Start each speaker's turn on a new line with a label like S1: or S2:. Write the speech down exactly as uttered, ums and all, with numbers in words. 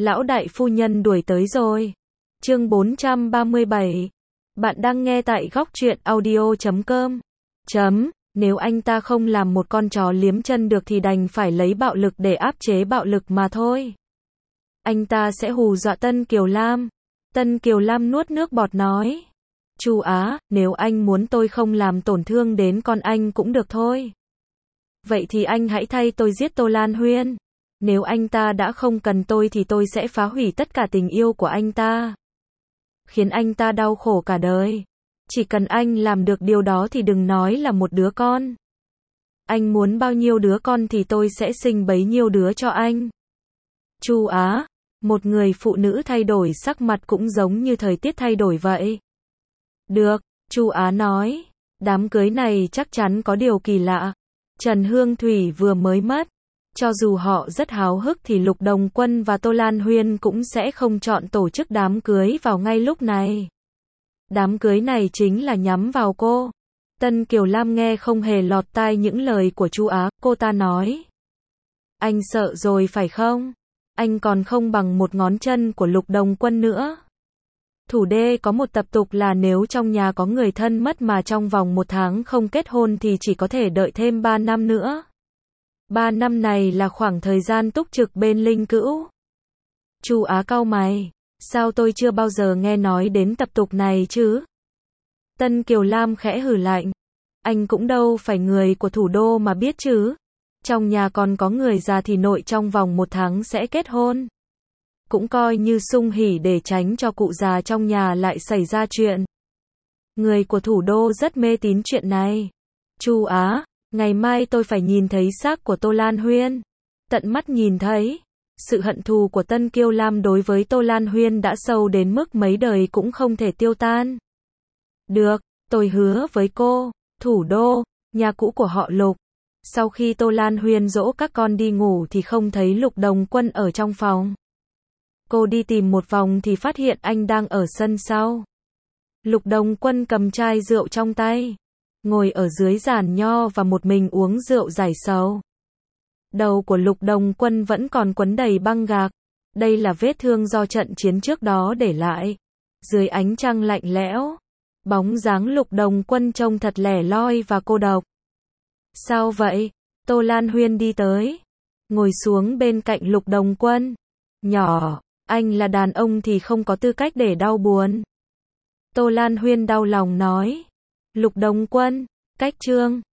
S1: Lão đại phu nhân đuổi tới rồi. Chương bốn trăm ba mươi bảy. Bạn đang nghe tại góc truyện audio chấm com. Chấm, nếu anh ta không làm một con chó liếm chân được thì đành phải lấy bạo lực để áp chế bạo lực mà thôi. Anh ta sẽ hù dọa Tân Kiều Lam. Tân Kiều Lam nuốt nước bọt nói. Chu Á, nếu anh muốn tôi không làm tổn thương đến con anh cũng được thôi. Vậy thì anh hãy thay tôi giết Tô Lan Huyên. Nếu anh ta đã không cần tôi thì tôi sẽ phá hủy tất cả tình yêu của anh ta. Khiến anh ta đau khổ cả đời. Chỉ cần anh làm được điều đó thì đừng nói là một đứa con. Anh muốn bao nhiêu đứa con thì tôi sẽ sinh bấy nhiêu đứa cho anh. Chu Á, một người phụ nữ thay đổi sắc mặt cũng giống như thời tiết thay đổi vậy. Được, Chu Á nói. Đám cưới này chắc chắn có điều kỳ lạ. Trần Hương Thủy vừa mới mất. Cho dù họ rất háo hức thì Lục Đồng Quân và Tô Lan Huyên cũng sẽ không chọn tổ chức đám cưới vào ngay lúc này. Đám cưới này chính là nhắm vào cô. Tân Kiều Lam nghe không hề lọt tai những lời của Chu Á, cô ta nói. Anh sợ rồi phải không? Anh còn không bằng một ngón chân của Lục Đồng Quân nữa. Thủ đê có một tập tục là nếu trong nhà có người thân mất mà trong vòng một tháng không kết hôn thì chỉ có thể đợi thêm ba năm nữa. Ba năm này là khoảng thời gian túc trực bên linh cữu. Chu Á cau mày, sao tôi chưa bao giờ nghe nói đến tập tục này chứ? Tân Kiều Lam khẽ hừ lạnh, anh cũng đâu phải người của thủ đô mà biết chứ. Trong nhà còn có người già thì nội trong vòng một tháng sẽ kết hôn. Cũng coi như sung hỉ để tránh cho cụ già trong nhà lại xảy ra chuyện. Người của thủ đô rất mê tín chuyện này. Chu Á, ngày mai tôi phải nhìn thấy xác của Tô Lan Huyên. Tận mắt nhìn thấy. Sự hận thù của Tân Kiều Lam đối với Tô Lan Huyên đã sâu đến mức mấy đời cũng không thể tiêu tan. Được, tôi hứa với cô, thủ đô, nhà cũ của họ Lục. Sau khi Tô Lan Huyên dỗ các con đi ngủ thì không thấy Lục Đồng Quân ở trong phòng. Cô đi tìm một vòng thì phát hiện anh đang ở sân sau. Lục Đồng Quân cầm chai rượu trong tay, ngồi ở dưới giàn nho và một mình uống rượu giải sầu. Đầu của Lục Đồng Quân vẫn còn quấn đầy băng gạc. Đây là vết thương do trận chiến trước đó để lại. Dưới ánh trăng lạnh lẽo, bóng dáng Lục Đồng Quân trông thật lẻ loi và cô độc. Sao vậy? Tô Lan Huyên đi tới, ngồi xuống bên cạnh Lục Đồng Quân. Nhỏ, anh là đàn ông thì không có tư cách để đau buồn. Tô Lan Huyên đau lòng nói. Lục Đồng Quân, cách chương.